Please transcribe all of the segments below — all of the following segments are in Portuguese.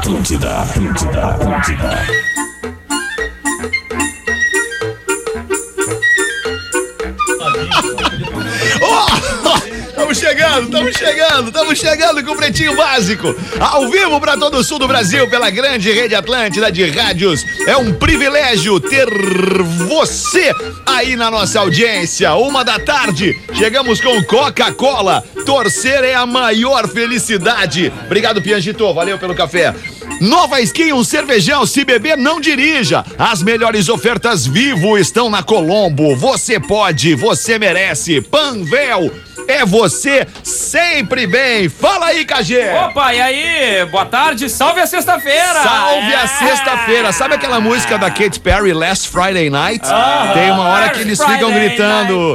Atlântida. Estamos chegando com o Pretinho Básico, ao vivo para todo o sul do Brasil, pela grande rede Atlântida de rádios. É um privilégio ter você aí na nossa audiência. 1h, chegamos com Coca-Cola. Torcer é a maior felicidade. Obrigado, Piangito, valeu pelo café. Nova Skin, um cervejão, se beber não dirija. As melhores ofertas Vivo estão na Colombo. Você pode, você merece. Panvel, é você sempre bem. Fala aí, KG. Opa, e aí? Boa tarde, salve a sexta-feira. Salve a sexta-feira. Sabe aquela música da Katy Perry, Last Friday Night? Tem uma hora que eles ficam gritando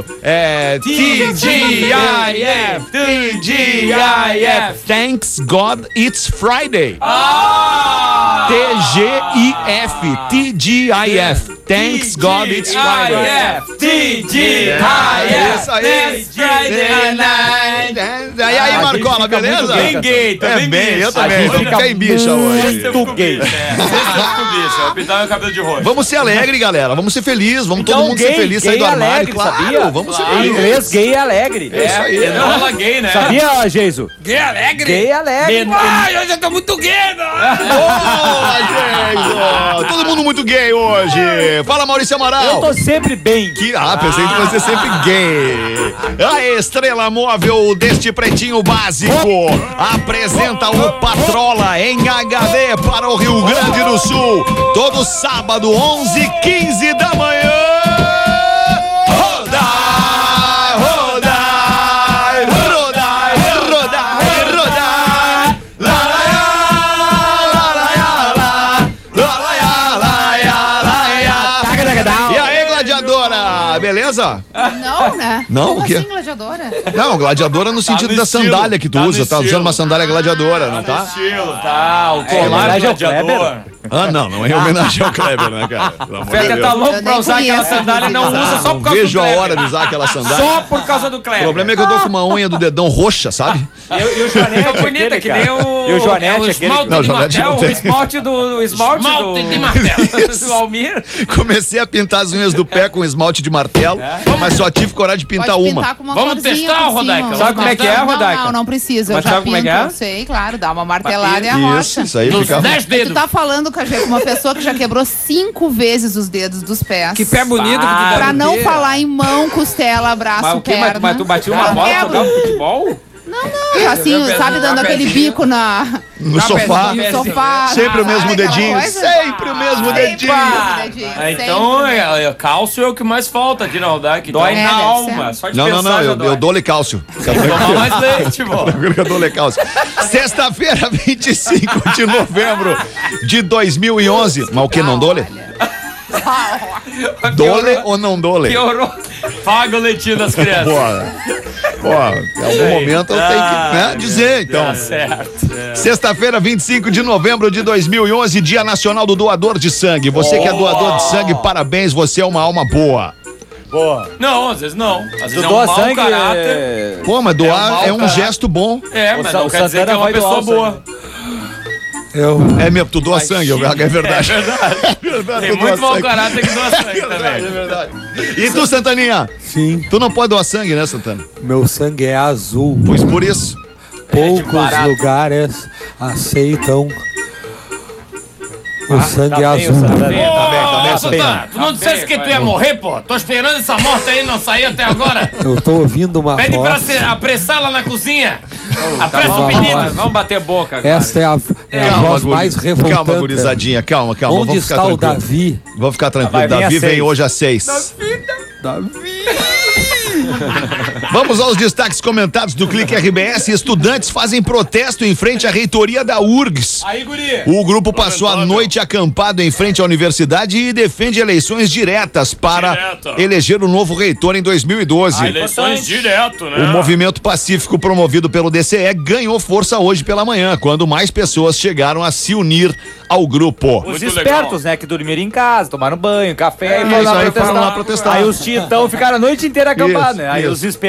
TGIF, TGIF. Thanks God It's Friday. TGIF, TGIF. Thanks God It's Friday. TGIF. Isso aí. E aí, Marcola, beleza? Bem gay, também bem, eu também. Vamos ficar em bicha hoje. Muito gay. Eu vou pintar meu cabelo de roxo. Vamos ser alegre, galera. Vamos ser felizes. Vamos todo mundo ser feliz, sair do armário. Alegre, claro, sabia? Vamos ser Em felizes. inglês, gay é alegre. É isso aí. Não rola gay, né? Sabia, Geiso? Gay alegre? Gay alegre. Ai, hoje eu tô muito gay, Boa, gente! Todo mundo muito gay hoje. Fala, Maurício Amaral. Eu tô sempre bem. Pensei que você sempre gay. A estrela móvel deste Pretinho Básico apresenta o Patrola em HD para o Rio Grande do Sul. Todo sábado, 11h15 da manhã. Beleza? Não, né? Não, como o quê? assim, gladiadora? Não, gladiadora no sentido no da estilo, sandália que tu usa. no Tá usando estilo. uma sandália gladiadora, não tá? Estilo, tá. O colar homenagem ao gladiador. Não é em homenagem ao Kleber, né, cara? Pelo amor de Feta Deus. tá louco Eu pra nem usar aquela conheço, sandália, não inclusive. usa só por Não causa vejo do a Kleber. hora de usar aquela sandália. Só por causa do O Kleber. problema é que eu tô com uma unha do dedão roxa, sabe? E o Joanete Fica bonita, que nem o... E o Joanete, é o aquele... esmalte Não, o de Joanete Martel, não o tem. esmalte do... Esmalte de Martel. Do Almir. Comecei a pintar as unhas do pé com esmalte de martelo, mas só tive coragem de pintar Pode uma. pintar com uma Vamos corzinha testar, por cima. Rodaica? Sabe como é que é, Rodaica? Não precisa. Mas eu já sabe como é pinto, que é? eu sei, claro. Dá uma martelada e Isso, arrocha. Isso aí Dos ficava... 10 Tu dedos. tá falando, Cajê, com uma pessoa que já quebrou 5 vezes os dedos dos pés. Que pé bonito que tu deve Pra não ter. falar em mão, costela, braço, Mas o quê? perna. Mas tu batia uma Eu bola quebro. jogando futebol? Assim, sabe, dando aquele bico No sofá. no sofá. Sempre o sabe mesmo aquela dedinho. coisa? Sempre o mesmo dedinho. Então, sempre. cálcio é o que mais falta aqui na Rodaica. Dói É, na deve alma. ser. Só de Não, pensar já eu dói. dou-lhe cálcio. Tomar mais leite, pô. Eu dou-lhe cálcio. Sexta-feira, 25 de novembro de 2011. Mas o que, não dole? Dole ou não dole? Piorou. Paga o leitinho das crianças. Pô, em algum momento eu tenho que dizer, então. Tá certo. Sexta-feira, 25 de novembro de 2011, Dia Nacional do Doador de Sangue. Você que é doador de sangue, parabéns, você é uma alma boa. Boa. Não, às vezes não. Às vezes Tu é um doa mau sangue... caráter. Pô, mas doar mau é um caráter. gesto bom. É, mas O não quer dizer que Santana é uma vai doar pessoa o boa. É mesmo, tu doa sangue, é verdade. É verdade. Tem tu muito doa mau sangue. caráter que doa sangue É também. verdade. E tu, Santaninha? Sim, Tu não pode doar sangue, né, Santana? meu sangue é azul. Pois por isso. Poucos barato. lugares aceitam o sangue Tá bem, o azul. Santana. Tá bem, Ô, Santana. Santana, tu não dissesse que tu ia morrer, pô? Tô esperando essa morte aí não sair até agora. Eu tô ouvindo uma Pede pra voz. apressar lá na cozinha. Tá Apressa bom, o pedido. Vamos bater boca agora. Essa é a Calma, voz mais revoltante. calma, gurizadinha, calma. Onde Vamos ficar está o tranquilo. Davi? Vamos ficar tranquilo. Vai, vem Davi às vem 6. hoje às 6. Davi. Vamos aos destaques comentados do Clique RBS. Estudantes fazem protesto em frente à reitoria da URGS. Aí, guri. O grupo passou a noite acampado em frente à universidade e defende eleições diretas para Direta. eleger o novo reitor em 2012. Eleições direto, né? O movimento pacífico promovido pelo DCE ganhou força hoje pela manhã, quando mais pessoas chegaram a se unir ao grupo. Os Muito espertos, né, que dormiram em casa, tomaram banho, café e isso aí, foram lá protestar. Aí os titãs ficaram a noite inteira acampados, Isso, né? Aí isso. os espertos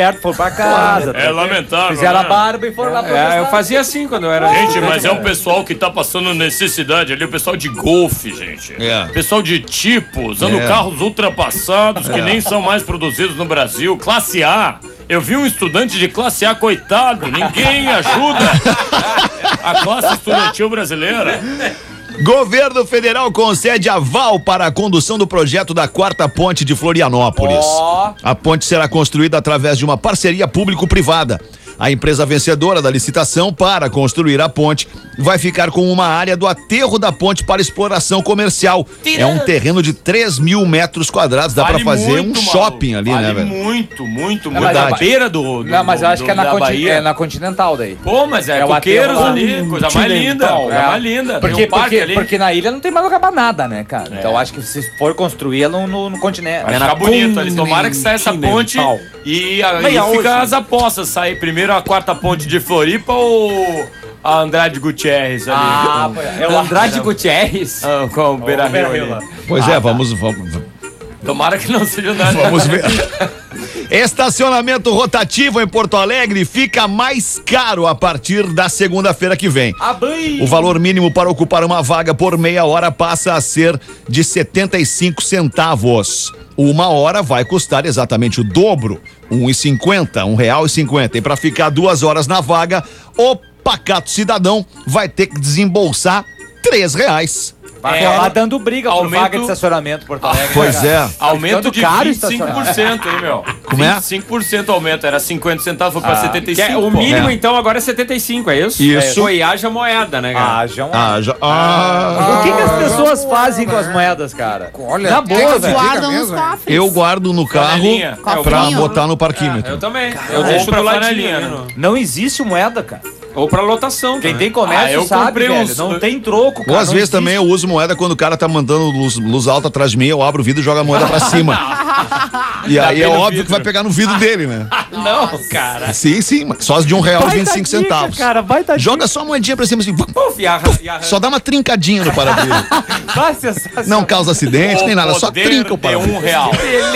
certo, foram pra casa. É lamentável, Fizeram né? a barba e foram lá pra Eu fazia assim quando eu era. Gente, mas é um pessoal que tá passando necessidade ali, o pessoal de golfe, gente. É. Pessoal de tipo, usando É. carros ultrapassados que nem são mais produzidos no Brasil. Classe A. Eu vi um estudante de classe A, coitado, ninguém ajuda a classe estudantil brasileira. Governo Federal concede aval para a condução do projeto da Quarta Ponte de Florianópolis. Ó. A ponte será construída através de uma parceria público-privada. A empresa vencedora da licitação para construir a ponte vai ficar com uma área do aterro da ponte para exploração comercial. É um terreno de 3.000 metros quadrados. Dá pra fazer um shopping ali, né, velho? Muito. mas Na a- beira do Não, mas eu acho que é da na Bahia. Continental daí. Pô, mas é É o coqueiros aterro lá. ali, coisa mais linda. Coisa mais linda. Tem um parque ali. Porque na ilha não tem mais lugar pra nada, né, cara? Então eu acho que se for construir ela no continente. Vai ficar bonito ali. Tomara que saia essa ponte e aí fica as apostas. Sair primeiro a Quarta Ponte de Floripa ou a Andrade Gutierrez ali? Ah, é o Andrade Gutierrez? Com o Beira Rio ali. Pois é, vamos Tomara que não seja nada. Vamos ver. Estacionamento rotativo em Porto Alegre fica mais caro a partir da segunda-feira que vem. O valor mínimo para ocupar uma vaga por meia hora passa a ser de 75 centavos. Uma hora vai custar exatamente o dobro, R$1,50. E para ficar 2 horas na vaga, o pacato cidadão vai ter que desembolsar R$3. Vai acabar dando briga por aumento- vaga de estacionamento em Porto Alegre. Pois cara. é. Aumento ficando de caro 25%, hein, meu? Como é? 25% aumento. Era 50 centavos, foi pra 75. O pô. mínimo, É. então, agora é 75, é isso? Isso. Foi haja moeda, né, cara? Ah, João. O O que as pessoas fazem com as moedas, cara? Olha, Na boa, tem velho. Guardam nos mesmo, cofres. Eu guardo no carro Panelinha. pra Cofrinho. botar no parquímetro. Eu também. Eu Eu deixo pra do ladinho. panelinha, né? né? Não existe moeda, cara. Ou pra lotação. Quem também. tem comércio eu sabe, comprei velho. uns- Não tem troco, cara. Ou às não vezes existe. também eu uso moeda quando o cara tá mandando luz alta atrás de mim, eu abro o vidro e jogo a moeda pra cima. E aí bem é no óbvio vidro. que vai pegar no vidro dele, né? Não, cara. Sim, mas só as de R$1,25. Dica, cara, vai tá Joga só a moedinha pra cima assim, Puf, e a- só dá uma trincadinha no para-brisa. Vai sensacional. Não causa acidente nem nada, só poder trinca o de para-brisa. R$1.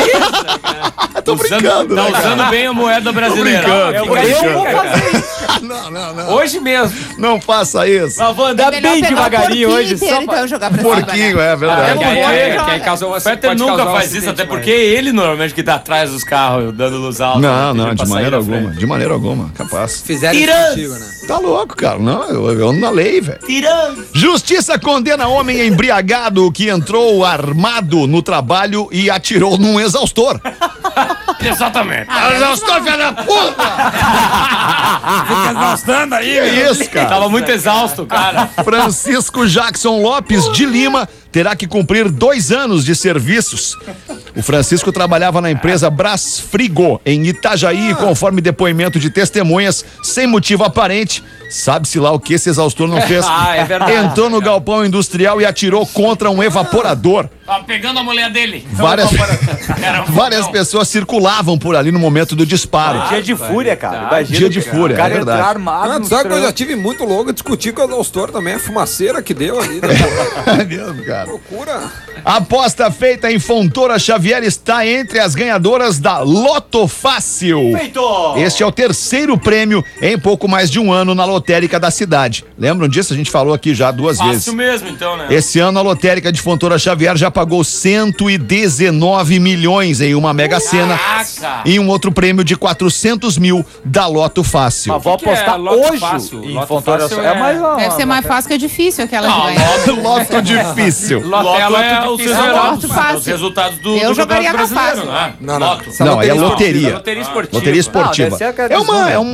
Tô brincando, Tá né, cara? usando bem a moeda brasileira. brincando. Eu vou fazer isso. Não. Hoje mesmo. Não faça isso. Mas vou andar Melhor bem pegar o devagarinho porquinho hoje. inteiro, Só então, jogar pra Porquinho, cima, né? é verdade. Que aí causa O Peter nunca faz isso, até porque é ele normalmente que tá atrás dos carros, dando luz alta. Não, pedindo de pra sair maneira da frente. alguma. De maneira alguma, capaz. Fizeram isso contigo, né? Tá louco, cara. Não, eu ando na lei, velho. Justiça condena homem embriagado que entrou armado no trabalho e atirou num exaustor. Exatamente. Exaustor, filha da puta! Fica exaustando aí, Que isso, cara? Tava muito exausto, cara. Francisco Jackson Lopes de Lima terá que cumprir 2 anos de serviços. O Francisco trabalhava na empresa Brasfrigo, em Itajaí, e conforme depoimento de testemunhas, sem motivo aparente, sabe-se lá o que esse exaustor não fez. Ah, é verdade. Entrou no galpão industrial e atirou contra um evaporador. Tava pegando a mulher dele. Era um Várias fogão. pessoas circulavam por ali no momento do disparo. Dia de fúria, cara. Imagina. Dia de fúria, O cara é verdade. entrar armado. Ah, no tu sabe que eu já trampo. tive muito louco discutir com o exaustor também, a fumaceira que deu ali. Né? É mesmo, cara. Loucura. A aposta feita em Fontoura Xavier está entre as ganhadoras da Loto Fácil. Feito! Este é o 3º prêmio em pouco mais de um ano na lotérica da cidade. Lembram disso? A gente falou aqui já 2 vezes. Fácil mesmo, então, né? Esse ano a lotérica de Fontoura Xavier já pagou 119 milhões em uma Mega Sena Caraca! e um outro prêmio de 400 mil da Loto Fácil. Mas vou que é apostar loto hoje fácil? em Loto Fontoura. fácil É mais uma. Deve ser mais fácil que é difícil aquela Não, de ganhar. Loto difícil. Loto é os difícil. resultados, Loto fácil. os resultados do Eu do jogaria Campeonato na Brasileiro, fácil. né? Não, não. Loto. Essa Não, é loteria. Loteria esportiva. Loteria esportiva. Não, deve ser a É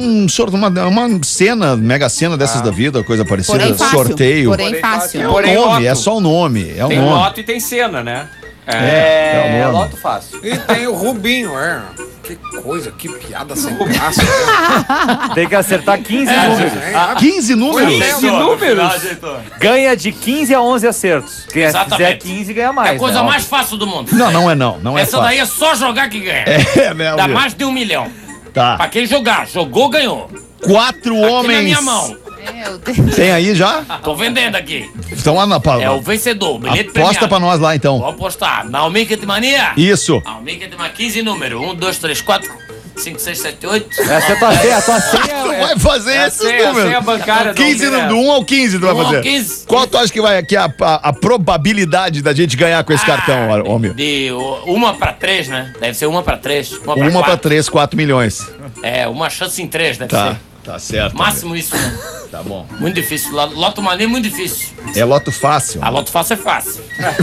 uma cena, mega cena dessas da vida, coisa parecida. Porém fácil. Sorteio. Porém fácil. É o Porém, nome, loto. é só o nome. É o Tem nome. loto e tem cena, né? É o nome. loto fácil. E tem o Rubinho, é. Que coisa, que piada sem graça. Tem que acertar 15 números. 15 números? Isso, números? final, ajeitou. Ganha de 15 a 11 acertos. Quem fizer Exatamente. 15 ganha É mais. a coisa né? mais fácil do mundo. Não, não é não. Não é Essa fácil. daí é só jogar que ganha. É, né, Dá Almir? mais de 1 milhão. Tá. Pra quem jogar. Jogou, ganhou. 4 Aqui homens. na minha mão. Meu Deus. Tem aí já? Tô vendendo aqui. Estão lá na É o vencedor, o bilhete Aposta pra nós lá então. Vou apostar. Na Almica de Mania. Isso. Almica de Mania, 15 números. 1, 2, 3, 4. 5, 6, 7, 8. Essa é a tua senha. A tua Tu senha vai fazer esses senha números. bancária do 15 Almirante. do 1 ao 15 tu vai 1 ao fazer. 15. Qual tu acha que vai aqui a probabilidade da gente ganhar com esse cartão, homem? De 1 para 3, né? Deve ser 1 para 3. 1 para 4. 1 para 3, 4 milhões. É, uma chance em 3 deve Tá, ser. tá certo. Máximo isso, né? Tá bom. Muito difícil. Loto Mania é muito difícil. É loto fácil. A Loto Fácil é fácil.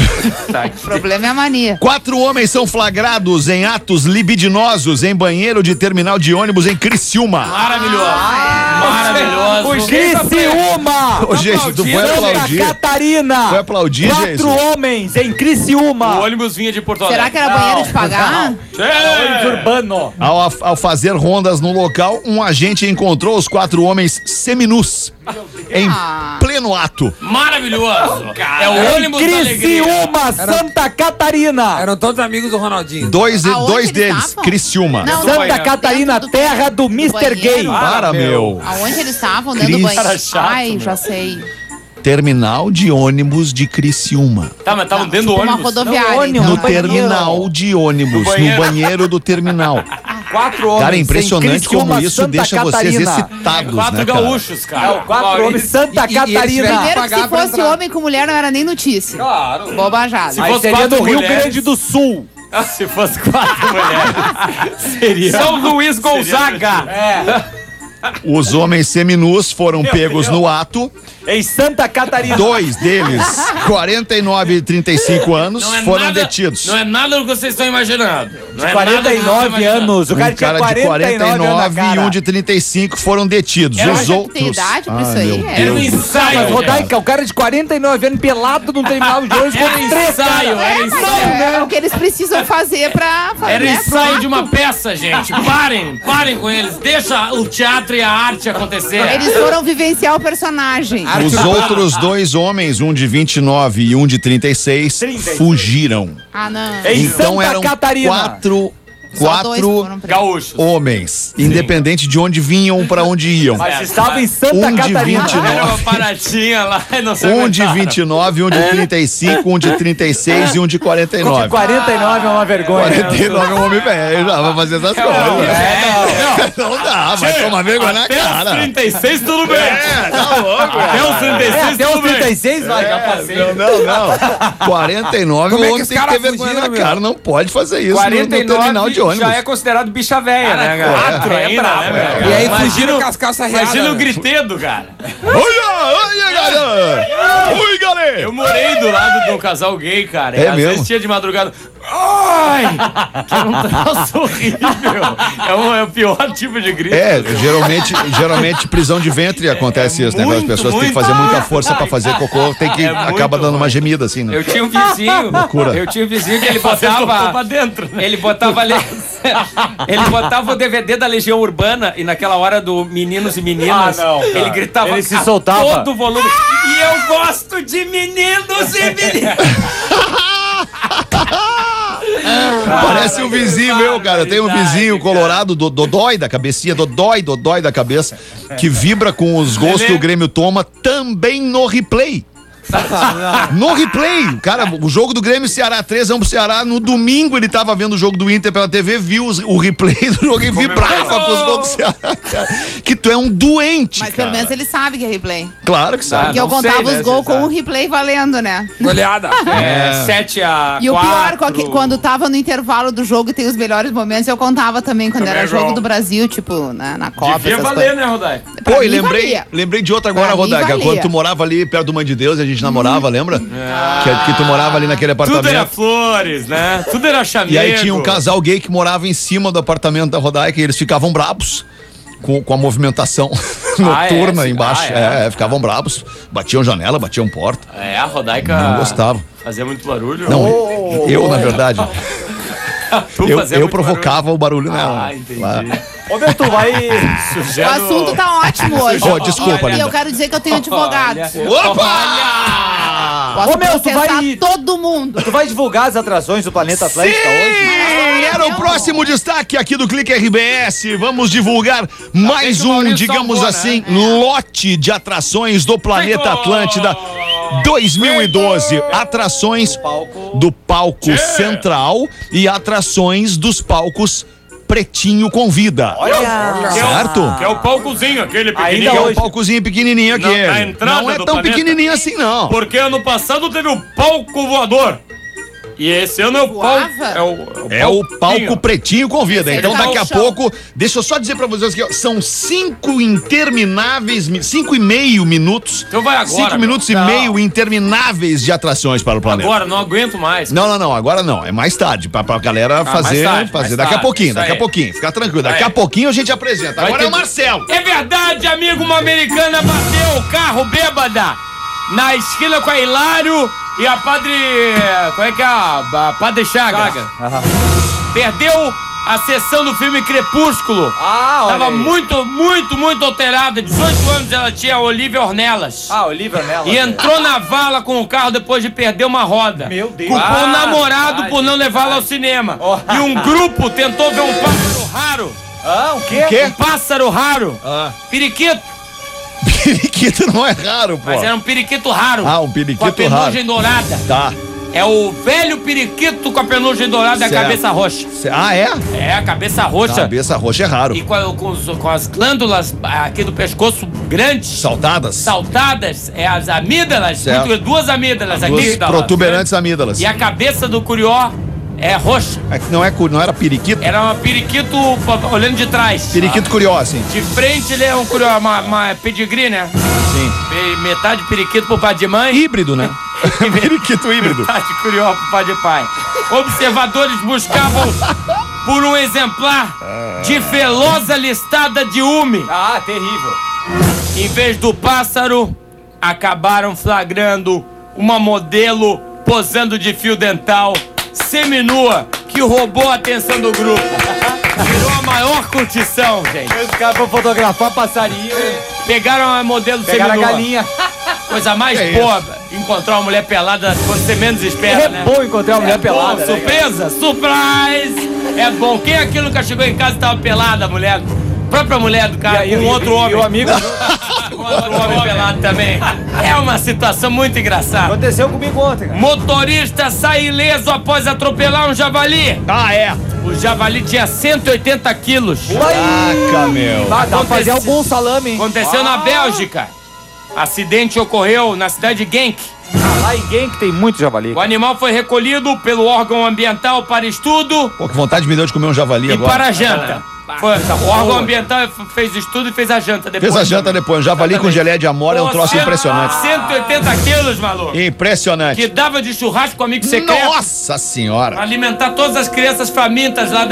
O problema é a mania. 4 homens são flagrados em atos libidinosos em banheiro de terminal de ônibus em Criciúma. Maravilhoso. Maravilhoso. Criciúma! Ô, gente, tu foi Santa aplaudir. Catarina! Foi aplaudir, 4 gente? homens em O Criciúma! ônibus vinha de Porto Alegre. Será que era banheiro de pagar? Ônibus urbano! Ao fazer rondas no local, um agente encontrou os 4 homens seminus em pleno ato. Maravilhoso. É o ônibus da alegria. Criciúma, Santa Catarina! Eram todos amigos do Ronaldinho. Dois Aonde eles deles, estavam? Criciúma. Não, Santa banheiro. Catarina, Dentro do- terra do Mr. banheiro. Gay! Para, meu. Aonde eles estavam? Dentro do Cris. banheiro. Chato, Ai, meu. já sei. Terminal de ônibus de Criciúma. Tá, mas estavam dentro do Tipo uma ônibus. rodoviária. No ônibus, então. No terminal de ônibus, no banheiro do terminal. 4 homens Cara, é impressionante em Criciúma, como isso Santa deixa vocês Catarina. excitados, 4 né, cara? gaúchos, cara. 4 homens, Santa E eles tiveram Catarina! que Primeiro que pagar se pra fosse entrar. homem com mulher não era nem notícia. Claro! Bobajada. Aí fosse seria 4 do Rio mulheres. Grande do Sul! Se fosse 4 mulheres, seria... São Luís Gonzaga. Os homens seminus foram pegos no ato. Em Santa Catarina! 2 deles, 49 e 35 anos, foram detidos. Não é nada do que vocês estão imaginando. Não é nada do que vocês 49 estão imaginando. anos! O cara Um tinha cara de 49 anos na 49 e cara. um de 35 foram detidos. Era Os Acha que outros. tem idade pra isso Ai, aí? meu É. Era um Deus. ensaio. Mas, gente. Rodaica, o cara de 49 anos pelado não terminava de ônibus Era com 3 ensaio, caras. era ensaio. É o que eles precisam fazer pra... Era né, ensaio pro de uma ato. peça, gente. Parem com eles. Deixa o teatro e a arte acontecer. Eles foram vivenciar o personagem. Os outros 2 homens, um de 29 e um de 36, 36. fugiram. Ah, não. Em Então Santa eram Catarina. Só dois 4 foram presos. Gaúchos. homens, independente de onde vinham ou pra onde iam. Mas estava em Santa Um de Catarina. 29. Era uma paradinha lá e não se Um de aguentaram. 29, um de 35, um de 36 e um de 49. 49 é uma vergonha. 49 é um homem velho, já vai fazer essas coisas. Não dá, vai tomar vergonha na Até os cara. 36 tudo bem. Tá louco, Até os 36 Até os tudo bem. 36 vai, já passei. Não. 49, Como o é que homem os tem que ter caras vergonha na fugiram, cara, não pode fazer isso no terminal 49 de ônibus. já é considerado bicha velha, né, cara? 4 ainda, né, velho? E aí Imagina fugiram o- com as calças readas. Imagina o né? gritedo, cara. Olha, galera! Ui, galera! Eu morei do lado de um casal gay, cara. É E às mesmo? vezes tinha de madrugada. Ai! Que era um troço horrível. É o pior tipo de grito. Geralmente prisão de ventre acontece isso, né? As muito, pessoas têm que muito. fazer muita força pra fazer cocô, tem que É muito acaba dando uma ruim. gemida assim, né? Eu tinha um vizinho. Loucura. Eu tinha um vizinho que ele Você tocou pra botava. dentro. Ele botava ali. Ele botava o DVD da Legião Urbana e naquela hora do Meninos e Meninas, Ah, não, cara. ele gritava Ele se a soltava. todo volume. E eu gosto de meninos e meninas. Parece um vizinho meu, cara. Tem um vizinho colorado, dodói da cabecinha, dodói da cabeça, que vibra com os gols que o Grêmio toma também no replay. No replay, cara, o jogo do Grêmio Ceará 3, vamos pro Ceará. No domingo ele tava vendo o jogo do Inter pela TV, viu o replay do jogo e vibrava com os gols do Ceará, cara. Que tu é um doente, Mas cara. pelo menos ele sabe que é replay. Claro que sabe. Porque eu não contava sei, né, os gols você com sabe. o replay valendo, né? Olhada. 7-4. E o pior, quando tava no intervalo do jogo e tem os melhores momentos, eu contava também quando era jogo do Brasil, tipo, na Copa. Devia essas valer, coisas. né, Rodai? Pô, Pra e mim valia. lembrei de outra agora, Pra mim Rodaica. valia. Quando tu morava ali perto do Mãe de Deus, a gente namorava, lembra? Que tu morava ali naquele Tudo era apartamento. flores, né? Tudo era chamego. E aí tinha um casal gay que morava em cima do apartamento da Rodaica e eles ficavam brabos com a movimentação noturna sim. embaixo. Ficavam brabos. Batiam janela, batiam porta. É, a Rodaica Não gostava. fazia muito barulho. Não, eu, na verdade, Tu fazia eu muito provocava o barulho barulho. nela. Ah, entendi. Lá. Ô, meu, tu vai... O Sugero... assunto tá ótimo hoje. Oh, desculpa, E linda. eu quero dizer que eu tenho advogado. Opa! Posso Ô, meu, tu processar vai- todo mundo. Tu vai divulgar as atrações do Planeta Atlântica hoje? Sim, era o próximo destaque aqui do Clique RBS. Vamos divulgar mais que o um, Maurício digamos salvou, assim, né? lote de atrações do Planeta Atlântida 2012. Atrações do palco central e atrações dos palcos Pretinho Convida. Certo? Que é o palcozinho, aquele Que pequenininho. é um palcozinho pequenininho aqui. Na entrada Não é do tão planeta. pequenininho assim, não. Porque ano passado teve o palco voador. E esse ano é o palco. Voava? É o palco Pretinho Convida. Esse Então aí tá daqui no a chão. pouco, deixa eu só dizer pra vocês que são 5 intermináveis, 5,5 minutos. Então vai agora. 5 minutos e meio intermináveis de atrações para o planeta. Agora, não aguento mais. Não, agora não. É mais tarde, pra galera fazer, mais fazer tarde, daqui a pouquinho, isso daqui a aí. pouquinho. Fica tranquilo, daqui Vai. a pouquinho a gente apresenta. Vai Agora é o ter- Marcelo. É verdade, amigo, uma americana bateu o carro bêbada na esquina com a Hilário e a Padre... Como é que é? A Padre Chagas. Perdeu a sessão do filme Crepúsculo. Ah, olha Tava aí. muito alterada. 18 anos ela tinha, Olivia Ornelas. Ah, Olivia nela. E entrou na vala com o carro depois de perder uma roda. Meu Deus. Culpou o Ah, namorado por não levá-la ao cinema. E um grupo tentou ver um pássaro raro. Ah, o quê? Quê? Um pássaro raro. Periquito. Periquito não é raro, pô. Mas era um periquito raro. Ah, um periquito com a penugem raro. dourada. Tá. É o velho periquito com a penugem dourada e a Certo. cabeça roxa. Ah, é? É, a cabeça roxa. Cabeça roxa é raro. E com as glândulas aqui do pescoço grandes. Saltadas? Saltadas, é as amígdalas, Certo. duas amígdalas aqui. Duas protuberantes amígdalas. E a cabeça do curió é roxa. É que não era periquito? Era um periquito olhando de trás. Periquito curioso, assim. De frente ele é um curió, uma pedigree, né? Sim. Metade periquito pro pai de mãe. Híbrido, né? Periquito híbrido. Metade curió pro pai de pai. Observadores buscavam por um exemplar de velosa listada de ume. Ah, terrível. Em vez do pássaro, acabaram flagrando uma modelo posando de fio dental, seminua, que roubou a atenção do grupo. Virou a maior curtição, gente. Os caras vão fotografar passarinho. Pegaram a modelo Pegaram a seminua. galinha. Coisa mais Que boa, encontrar uma mulher pelada quando você menos espera, É né? bom encontrar uma mulher Pô, pelada. né, surpresa, surprise! É bom. Quem aqui nunca chegou em casa e tava pelada, a mulher? Própria mulher do cara, cara? com outro homem. E o amigo Com outro homem pelado também. É uma situação muito engraçada. aconteceu comigo ontem, cara. Motorista sai ileso após atropelar um javali. Ah, é? O javali tinha 180 quilos. Caraca, meu. Ah, dá pra fazer Aconteceu- algum salame, hein? Aconteceu na Bélgica. Acidente ocorreu na cidade de Genk. Lá em Genk tem muito javali. O animal foi recolhido pelo órgão ambiental para estudo Pô, que vontade me deu de comer um javali e agora. para a janta. O órgão ambiental fez o estudo e fez a janta depois. Fez a janta depois. Um javali com geleia de amora é um troço impressionante. 180 quilos, maluco. Impressionante. Que dava de churrasco com amigo secreto. Nossa senhora. Alimentar todas as crianças famintas lá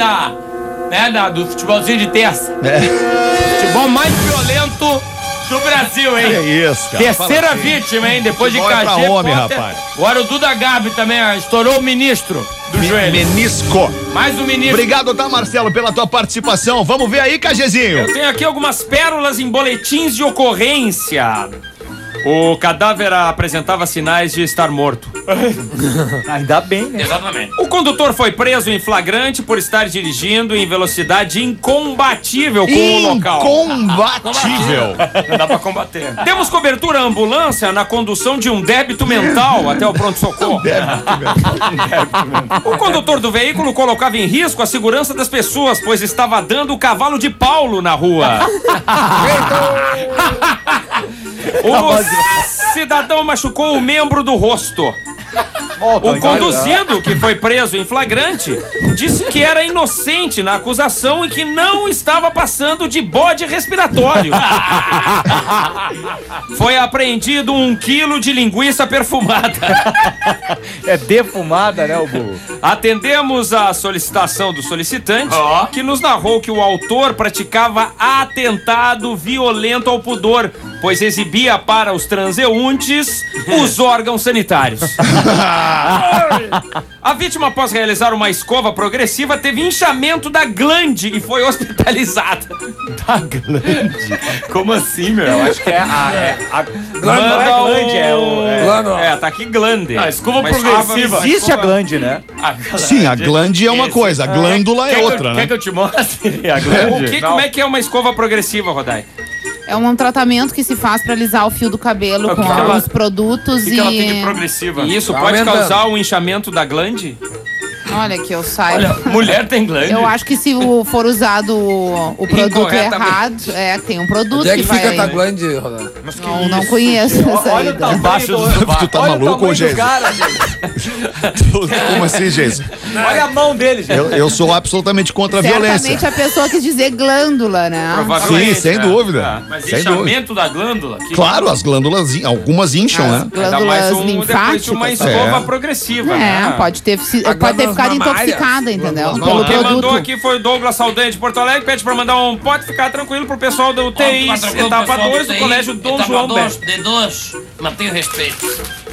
do futebolzinho de terça. É. Futebol mais violento do Brasil, hein? Que isso, cara. Terceira Fala assim. vítima, hein? Depois de Futebol é pra KG, homem, Potter. rapaz. Agora o Duda Garbi também estourou o ministro do joelho. Menisco. Mais um ministro. Obrigado, tá, Marcelo, pela tua participação. Vamos ver aí, Cagezinho. Eu tenho aqui algumas pérolas em boletins de ocorrência. O cadáver apresentava sinais de estar morto. Ainda bem, né? Exatamente. O condutor foi preso em flagrante por estar dirigindo em velocidade incombatível com o local. Incombatível. Não dá pra combater. Temos cobertura ambulância na condução de um débito mental até o pronto-socorro. O condutor do veículo colocava em risco a segurança das pessoas, pois estava dando o cavalo de Paulo na rua. O cidadão machucou o membro do rosto. O conduzido, que foi preso em flagrante, disse que era inocente na acusação e que não estava passando de bode respiratório. Foi apreendido 1 quilo de linguiça perfumada. É defumada, né, o burro? Atendemos a solicitação do solicitante, que nos narrou que o autor praticava atentado violento ao pudor, pois exibia para os transeuntes os órgãos sanitários. A vítima, após realizar uma escova progressiva, teve inchamento da glande e foi hospitalizada. Da glande? Como assim, meu? Eu acho que é a glande, não é Manda glande, é o... tá aqui glande. Ah, Uma escova progressiva. escova- Existe a glande, né? Sim, a glande é uma coisa, a glândula é outra, né? Quer que eu te mostre a glande? Como é que é uma escova progressiva, Rodai? É um tratamento que se faz pra alisar o fio do cabelo com que ela- alguns produtos O que ela tem de progressiva? E isso Tá pode aumentando. causar o inchamento da glande? Olha que eu saiba. Olha, mulher tem glande. Eu acho que se for usado o produto Incorretamente. errado, tem um produto Onde é que vai... fica a tua glande, Rodolfo? Não conheço essa aí. Embaixo Tu tá maluco, ô, Geis? Como assim, Geis? Olha a mão dele, gente. Eu sou absolutamente contra a violência. Certamente a pessoa quis dizer glândula, né? Provavelmente, Sim, sem né? dúvida. Mas Sem inchamento da glândula? Claro, as glândulas, algumas incham, As né? Ainda mais glândulas depois de uma linfáticas. escova É. progressiva, né? Pode ter glândulas ficado mamárias. intoxicada, entendeu? Glândulas Pelo Quem mandou produto. aqui foi o Douglas Saldanha de Porto Alegre, pede pra mandar um pode ficar tranquilo pro pessoal do TI, etapa 2 do Colégio Dom João Bento. D2, mantenha o respeito.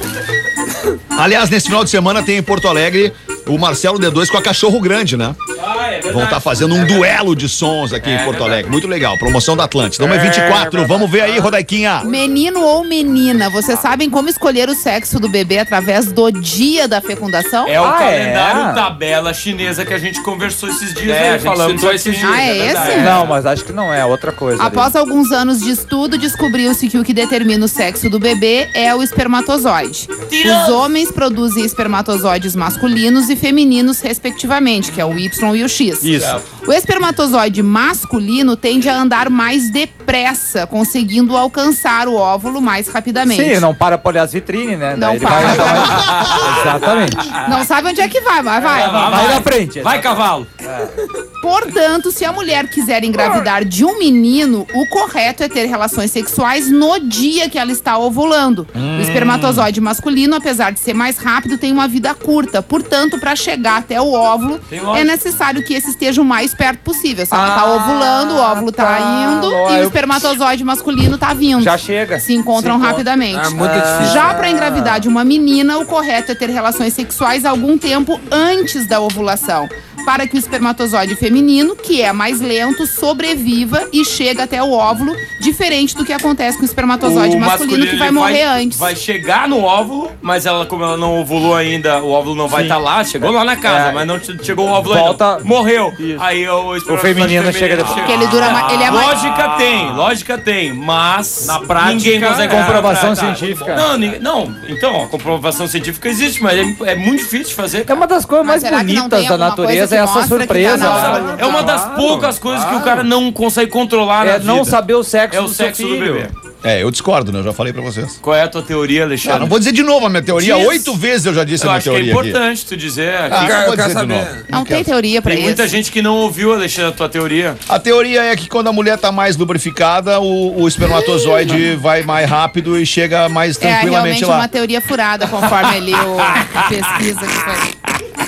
Aliás, nesse final de semana tem em Porto Alegre o Marcelo D2 com a Cachorro Grande, né? Vão estar fazendo um duelo de sons aqui em Porto Alegre. Muito legal. Promoção da Atlântida. 1h24. Vamos ver aí, Rodaiquinha. Menino ou menina, vocês sabem como escolher o sexo do bebê através do dia da fecundação? É o Ah, calendário é? tabela chinesa que a gente conversou esses dias É, a aí, gente falamos citou esses esses dias. Ah, é verdade. esse? Não, mas acho que não é outra coisa. Após alguns anos de estudo, descobriu-se que o que determina o sexo do bebê é o espermatozoide. Os homens produzem espermatozoides masculinos e femininos, respectivamente, que é o Y e o X. Isso. O espermatozoide masculino tende a andar mais depressa, conseguindo alcançar o óvulo mais rapidamente. Sim, não para pra olhar as vitrines, né? Não Daí ele para. vai andar- Exatamente. Não sabe onde é que vai, mas vai. Vai na frente. Vai, cavalo. Portanto, se a mulher quiser engravidar de um menino, o correto é ter relações sexuais no dia que ela está ovulando. O espermatozoide masculino, apesar de ser mais rápido, tem uma vida curta. Portanto, para chegar até o óvulo, Tem lógica. é necessário que esse esteja o mais perto possível. Se ela está ovulando, o óvulo está tá. indo Ó, e o eu- espermatozoide masculino está vindo. Já chega. Se encontram rapidamente. É muito difícil. Já para engravidar de uma menina, o correto é ter relações sexuais algum tempo antes da ovulação, para que o espermatozoide feminino, que é mais lento, sobreviva e chegue até o óvulo, diferente do que acontece com o espermatozoide masculino, que vai ele morrer antes. Vai chegar no óvulo, mas ela, como ela não ovulou ainda, o óvulo não vai estar lá. Chegou lá na casa, É. mas não chegou o óvulo Volta- ainda. Morreu. Isso. Aí o espermatozoide feminino chega depois. Porque ele dura mais. Ele é mais. Lógica tem, mas Na prática, ninguém consegue comprovação tá. científica. Não, então, a comprovação científica existe, mas é muito difícil de fazer. É uma das coisas Mas mais será que não bonitas tem da alguma coisa natureza, que é essa mostra que tá surpresa. na hora? né? É uma das poucas coisas que o cara não consegue controlar na É vida. não saber o sexo É o do seu sexo do filho. bebê. Eu discordo, né? Eu já falei pra vocês. Qual é a tua teoria, Alexandre? Não vou dizer de novo a minha teoria. Diz. 8 vezes eu já disse Eu a minha acho que é teoria aqui. importante tu dizer aqui. Ah, Eu não vou quero dizer de saber. novo. Não tem teoria pra Tem isso. muita gente que não ouviu, Alexandre, a tua teoria. A teoria é que quando a mulher tá mais lubrificada, o espermatozoide vai mais rápido e chega mais É tranquilamente realmente lá. uma teoria furada, conforme ali a pesquisa que foi.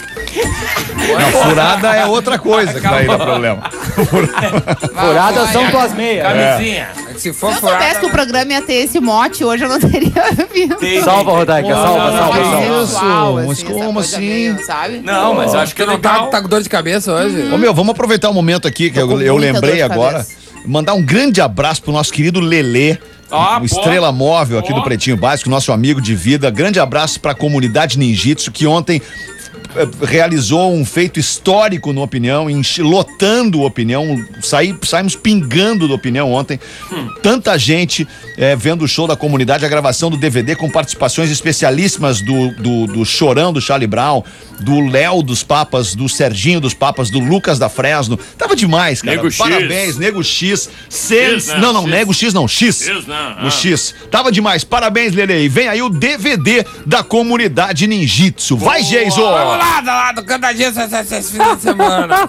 Não, furada é outra coisa que daí dá problema. Furadas são tuas meias. Camisinha. É que se for Se eu soubesse que furada... o programa ia ter esse mote, hoje eu não teria vindo. Tem- Salva, Rodaica, salva, não, salva, não, salva. não. Sensual, Mas assim, como essa coisa assim? meio, sabe? Não, mas eu acho que Tu é não legal. tá com dor de cabeça hoje? Ô meu, vamos aproveitar um momento aqui que Tô com eu muita dor lembrei de agora. cabeça. Mandar um grande abraço pro nosso querido Lelê. Ah, o pô. estrela móvel aqui Pô. do Pretinho Básico, nosso amigo de vida. Grande abraço pra comunidade ninjitsu que ontem realizou um feito histórico no Opinião, lotando o Opinião, saímos pingando do Opinião ontem. Tanta gente vendo o show da comunidade, a gravação do DVD com participações especialíssimas do Chorão, do Charlie Brown, do Léo dos Papas, do Serginho dos Papas, do Lucas da Fresno. Tava demais, cara. Nego X. Parabéns, Nego X. X, né? Não, X. Nego X não, X. X, né? O X. Tava demais. Parabéns, Lele. E vem aí o DVD da comunidade ninjitsu. Vai, Geiso! Vamos lá do cantadinho esse final de semana.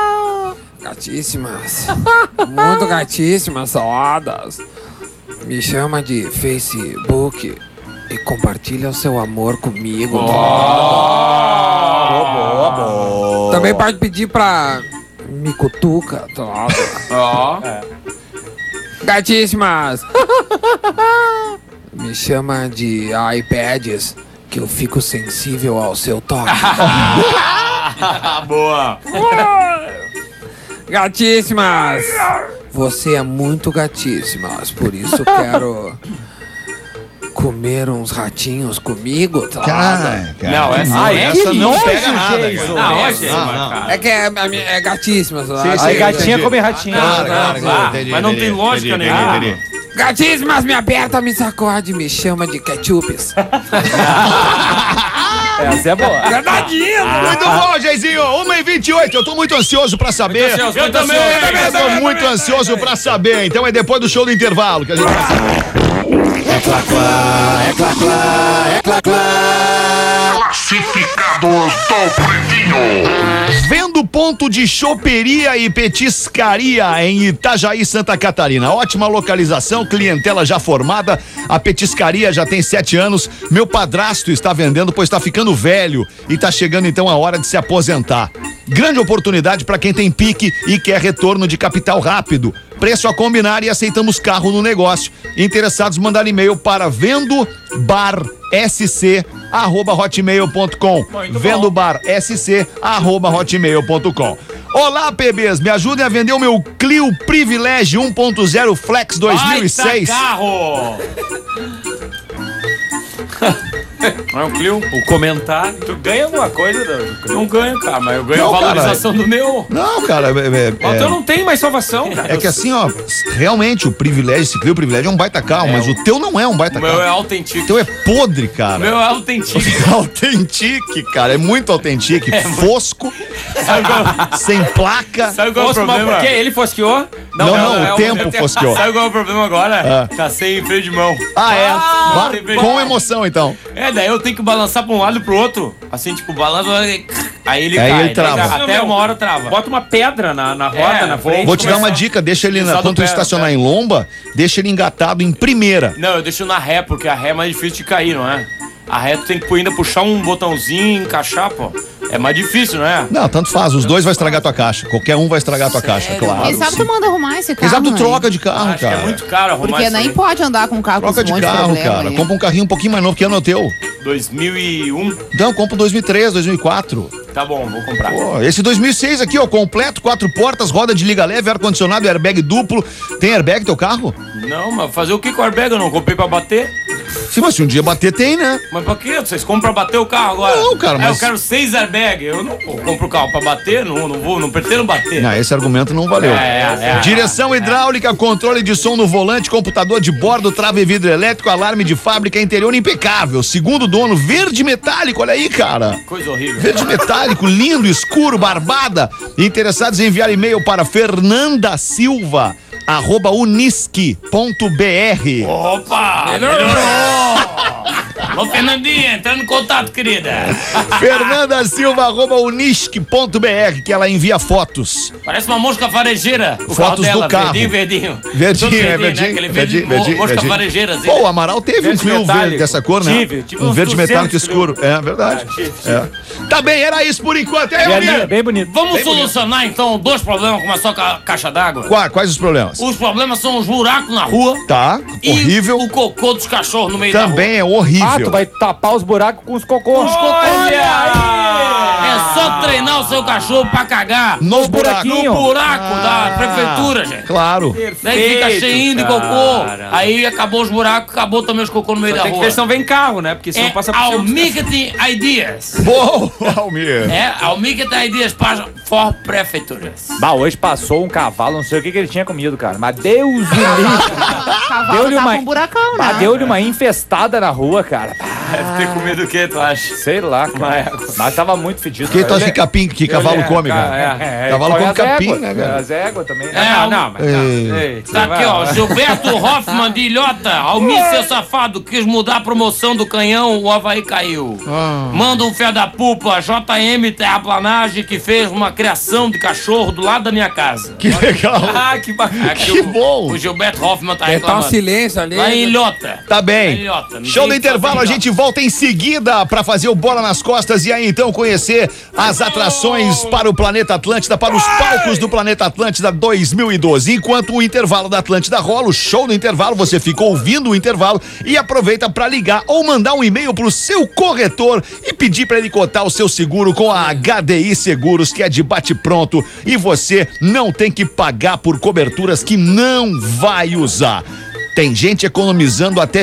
Gatíssimas. Muito gatíssimas, saladas. Me chama de Facebook e compartilha o seu amor comigo. Também pode pedir pra me cutuca. Ó. Gatíssimas. Me chama de iPads que eu fico sensível ao seu toque. Boa. Gatíssimas! Você é muito gatíssimas, por isso quero comer uns ratinhos comigo, tá? Cara, Não, essa Ai, essa que não nojo, pega nada. Geiso. cara. Não, é Nossa. cara. É que é gatíssimas. Aí gatinha come ratinho. Mas não tem lógica nenhuma. Gatíssimas, me aperta, me sacode, me chama de ketchups. Essa é boa. Muito bom, Jaizinho. 1h28. Eu tô muito ansioso pra saber. Eu também. Eu tô muito ansioso pra saber. Então é depois do show do intervalo que a gente vai saber. Classificados do Pretinho. Vendo ponto de choperia e petiscaria em Itajaí, Santa Catarina. Ótima localização, clientela já formada. A petiscaria já tem 7 anos. Meu padrasto está vendendo, pois está ficando velho e está chegando então a hora de se aposentar. Grande oportunidade para quem tem pique e quer retorno de capital rápido. Preço a combinar e aceitamos carro no negócio. Interessados, mandar e-mail para vendobarsc@hotmail.com. vendobarsc@hotmail.com. Olá, PBs, me ajudem a vender o meu Clio Privilégio 1.0 Flex 2006. Baita carro! Não é um Clio? O comentário. Tu ganha alguma coisa, Eu não ganho, cara, mas eu ganho Não, a valorização do meu. Não, cara, Mas eu não tenho mais salvação, cara. é que assim, ó, realmente o Privilégio, esse Clio Privilégio é um baita carro, mas o teu não é um baita O meu carro. é O autêntico. teu é podre, cara. O meu é autêntico. Authentic, cara, é muito authentic, fosco, sem placa. Sabe qual é o Mas problema? por quê? Ele fosqueou? Não, o tempo fosqueou. Sabe qual é o problema agora? Tá sem freio de mão. Ah, é? Vá, tem com emoção, então. Daí eu tenho que balançar pra um lado e pro outro. Assim, tipo, balança, aí ele Aí cai. ele trava. Daí até uma hora trava. Bota uma pedra na roda, na frente. Vou te dar uma dica, deixa ele, Usar do quando tu pé, estacionar pé. em lomba, deixa ele engatado em primeira. Não, eu deixo na ré, porque a ré é mais difícil de cair, não é? A ré tu tem que ainda puxar um botãozinho, encaixar, pô. É mais difícil, não é? Não, tanto faz, os dois vai estragar tua caixa. Qualquer um vai estragar tua caixa, claro. Quem sabe tu manda arrumar esse carro, Quem sabe tu né? troca de carro, Acho que cara. é muito caro arrumar Porque isso nem aí. pode andar com um carro Troca com de esse monte carro, problema cara. aí. Compra um carrinho um pouquinho mais novo, que ano é o teu? 2001. Então, compra um 2003, 2004. Tá bom, vou comprar. Pô, esse 2006 aqui, ó, completo, 4 portas, roda de liga leve, ar-condicionado, airbag duplo. Tem airbag teu carro? Não, mas fazer o que com o airbag? Eu não comprei pra bater? Sim, mas se um dia bater, tem, né? Mas pra quê? Vocês compram pra bater o carro agora? Não, cara, mas- Eu quero 6 airbags. Eu não compro o carro pra bater, não pretendo bater. Não, esse argumento não valeu. É. Direção hidráulica, controle de som no volante, computador de bordo, trava e vidro elétrico, alarme de fábrica, interior impecável. Segundo dono, verde metálico, olha aí, cara. Coisa horrível. Verde metálico, lindo, escuro, barbada. Interessados em enviar e-mail para fernandasilva@unisque.br. Opa! Melhorou! Ô, Fernandinha, entrando em contato, querida. fernandasilva@unisque.br, que ela envia fotos. Parece uma mosca farejeira. O Fotos carro dela, do carro. verdinho. Verdinho, Todo é verdinho, né? Aquele verde, verdinho, mosca verdinho. farejeira, assim. Pô, o Amaral teve Verde um Clio metálico. verde dessa cor, né? Tive um uns verde 200 metálico escuro. É verdade. É. Tá bem, era isso por enquanto. É, Almir? Bem bonito. Vamos solucionar, então, 2 problemas com uma só caixa d'água? Quais os problemas? Os problemas são os buracos na rua Tá, e horrível. o cocô dos cachorros no meio Também é Ah, horrível. tu vai tapar os buracos com os cocôs. da rua. É só treinar o seu cachorro pra cagar Nos buracos. no buraco da prefeitura, gente. Claro. Daí fica Perfeito, cheinho de cara. cocô. Aí acabou os buracos, acabou também os cocô no meio da Tem que rua. ver se não vem carro, né? Porque senão É passa por cima. Almighty Ideas. Boa, Almir. É Almighty Ideas para for prefeituras. Bah, hoje passou um cavalo, não sei o que ele tinha comido, cara. Mas Deus o livre. O cavalo Deu-lhe tá uma- com um buracão, Bah, né? deu-lhe uma infestada na rua, cara. Deve ter comido o que, tu acha? Sei lá, cara. Mas tava muito fedido. Quem tu acha que cavalo come, cara? Cavalo come capim, né, cara? As éguas também. Não, mas Ei. Tá aqui, ó, Gilberto Hoffman de Ilhota. Almir, seu safado, quis mudar a promoção do canhão, o Havaí caiu. Manda um fé da pupa, JM Terraplanagem, que fez uma criação de cachorro do lado da minha casa. Que legal. Ah, que bacana. Aqui Que o- bom. O Gilberto Hoffman tá Tá um reclamando. silêncio ali. Lá em Ilhota. Tá bem. Ilhota, ninguém Show do faz intervalo, a Ilhota. gente volta em seguida pra fazer o Bola nas Costas e aí então conhecer as atrações para o Planeta Atlântida, para os palcos do Planeta Atlântida 2012. Enquanto o intervalo da Atlântida rola, o show do intervalo, você fica ouvindo o intervalo e aproveita pra ligar ou mandar um e-mail pro seu corretor e pedir pra ele cotar o seu seguro com a HDI Seguros, que é de bate-pronto e você não tem que pagar por coberturas que não vai usar. Tem gente economizando até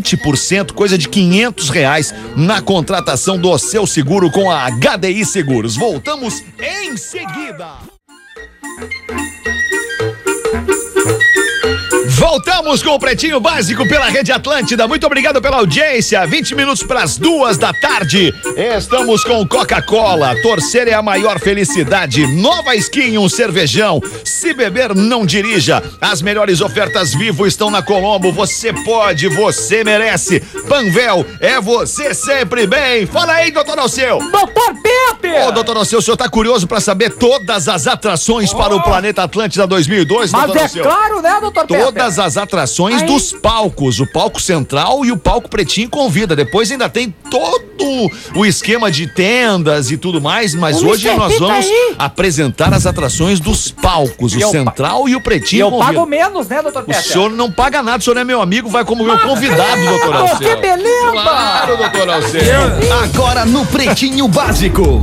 20%, coisa de R$500 na contratação do seu seguro com a HDI Seguros. Voltamos em seguida. Voltamos com o Pretinho Básico pela Rede Atlântida. Muito obrigado pela audiência. 20 minutos para as 2:00 da Estamos com Coca-Cola. Torcer é a maior felicidade. Nova Skin, um cervejão. Se beber, não dirija. As melhores ofertas Vivo estão na Colombo. Você pode, você merece. Panvel, é você sempre bem. Fala aí, doutor Alceu. Doutor Pepe! Ô, doutor Alceu, o senhor tá curioso para saber todas as atrações para o Planeta Atlântida 2002, Mas doutor é Alceu? claro, né, doutor Pepe? Todas as atrações dos palcos, o palco central e o palco Pretinho Convida. Depois ainda tem todo o esquema de tendas e tudo mais, mas hoje nós vamos apresentar as atrações dos palcos, o central e o Pretinho Eu Convida. pago menos, né, doutor O Pepe? senhor não paga nada, o senhor é meu amigo, vai como meu convidado, doutor Alceu. Que beleza! Claro, doutor Alceu. Agora no Pretinho Básico.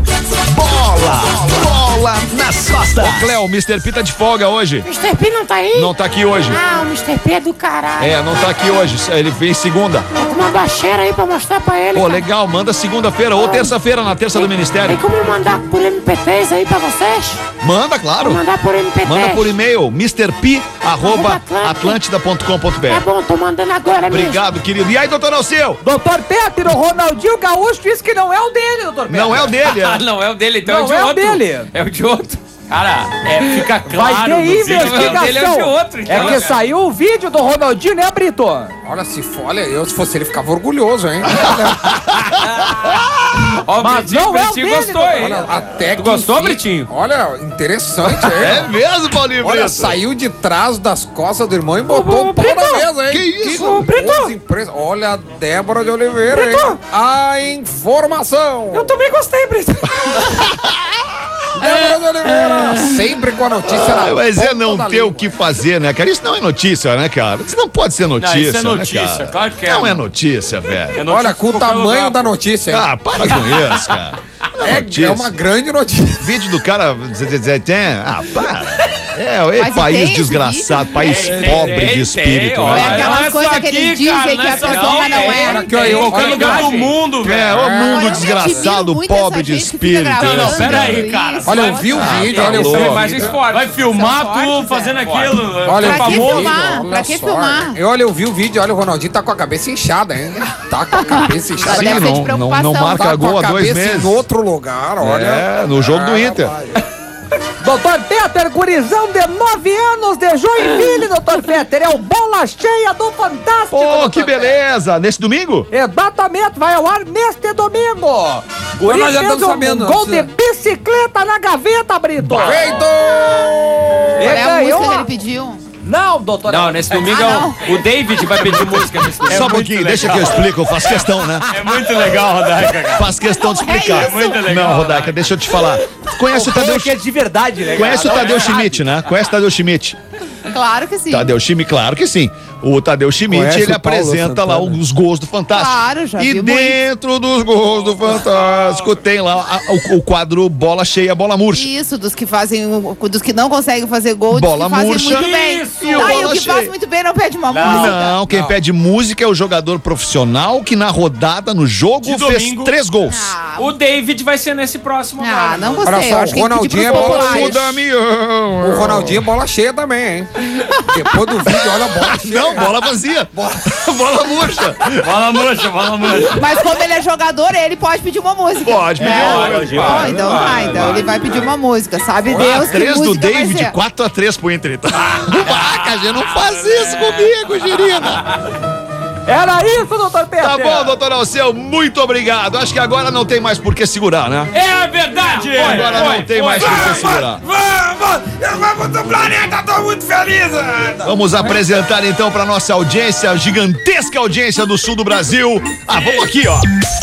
Bola nas costas. Ô, Cléo, o Mr. P tá de folga hoje. Mr. P não tá aí? Não tá aqui hoje. Ah, o Mr. P é do caralho. É, não tá aqui hoje, ele vem segunda. Vou tomar baixeira aí pra mostrar pra ele. Pô, cara. legal, manda segunda-feira ou terça-feira, na terça do Tem Ministério. como mandar por MP3 aí pra vocês? Manda, claro. Vou mandar por MP3. Manda por e-mail, mrp@atlantida.com.br. É bom, tô mandando agora mesmo. Obrigado, querido. E aí, doutor Alceu? Doutor Pepe, o Ronaldinho Gaúcho disse que não é o dele, doutor Pepe. Não é o dele, Ah, é? não é o dele, então Não é o de é o outro. dele. É o de outro. Cara, fica Vai claro. ter no vídeo, não é o dele, é o de investigação. outro. Então, É que cara. saiu o vídeo do Ronaldinho, né, Brito? Olha, olha, eu se fosse ele ficava orgulhoso, hein? Ó, o Mas Britinho, não é o Britinho dele, gostou, hein? Olha, até Tu que gostou, enfim- Britinho? Olha, interessante, É hein? mesmo, Paulinho Olha, Brito? saiu de trás das costas do irmão e botou o pau na mesa, hein? Que isso? boas empresas. Olha a Débora de Oliveira, hein? A informação. Eu também gostei, Brito. Débora de Oliveira, sempre com a notícia na Mas é ponta não da ter o língua. que fazer, né, cara? Isso não é notícia, né, cara? Isso não pode ser notícia, isso é notícia, né, cara? claro que é. Não é notícia, velho. É notícia Olha, com o em qualquer tamanho lugar. da notícia, hein? Ah, para com isso, cara. Não é notícia. É uma grande notícia. Vídeo do cara. Ah, para. É Mas país tem esse desgraçado, vídeo? país pobre de espírito, olha, É né? aquelas não é coisas só que aqui, eles dizem cara, que não é a só pessoa aqui, não é. Olha aqui, ó, Em eu- qualquer olha lugar do aqui. mundo, velho. É, o Olha, mundo eu desgraçado, admiro muito pobre essa de gente que fica espírito. gravando Não, pera aí, isso. cara. Olha, eu vi o vídeo, olha, eu tá vi o louco. Imagens vídeo. fortes. Vai filmar São fortes, tu fazendo velho. aquilo. Olha, Pra eu vi que o vídeo, filmar? olha Pra que só. filmar? Olha, eu vi o vídeo, olha, o Ronaldinho tá com a cabeça inchada, hein? Tá com a cabeça inchada. Sim, deve ser de preocupação. não marca Tá com gol a há 2 cabeça meses. em outro lugar, olha. É, no jogo do Inter. rapaz. Doutor Peter, gurizão de 9 anos de Joinville, doutor Peter. É o Bola Cheia do Fantástico. Pô, doutor que Peter. beleza! Nesse domingo? Exatamente, vai ao ar neste domingo. Guri nós já fez estamos sabendo, um gol né? de bicicleta na gaveta, Brito. Feito! Qual é a ganhou música que a- ele pediu? Não, doutor. Não, nesse domingo o David vai pedir música nesse domingo. Só um pouquinho, deixa que eu explico, eu faço questão, né? É muito legal, Rodaica, cara. Faço questão de explicar. É muito legal, Não, Rodaica, deixa eu te falar. Conhece o Tadeu, que é de verdade, né? conhece o cara? Tadeu Schmidt, né? Conhece o Tadeu Schmidt? Claro que sim. Tadeu Schmidt, claro que sim. O Tadeu Schmidt, Conhece ele o Paulo apresenta lá Santana? os gols do Fantástico. Claro, já E vi dentro dos gols do Fantástico tem lá o quadro Bola Cheia, Bola Murcha. Isso, dos que fazem, dos que não conseguem fazer gol, dos Bola que fazem murcha. muito bem. Isso, E bola o que cheia. faz muito bem não pede uma música. Não, quem pede música é o jogador profissional que na rodada, no jogo, De fez domingo. 3 gols. Ah, O David vai ser nesse próximo agora. não Olha gostei. só, Eu acho que o tem que pedir Ronaldinho pros é bola populares. O Damião. O Ronaldinho é bola cheia também, hein? Depois do vídeo, olha a bola cheia. Não, bola vazia. Bola murcha. Bola murcha, bola murcha. Mas como ele é jogador, ele pode pedir uma música. Pode pedir uma música. Ó, então vai, então ele vai pedir uma música. Sabe Deus que 3 do música vai David, ser. 4-3 pro Inter. Vaca, já não faz isso comigo, Girina. Era isso, doutor Peter. Tá bom, doutor Alceu, muito obrigado. Acho que agora não tem mais por que segurar, né? É verdade! Agora não tem mais por que segurar. Vamos do planeta, tô muito feliz! Vamos apresentar então pra nossa audiência, a gigantesca audiência do sul do Brasil. Ah, vamos aqui, ó.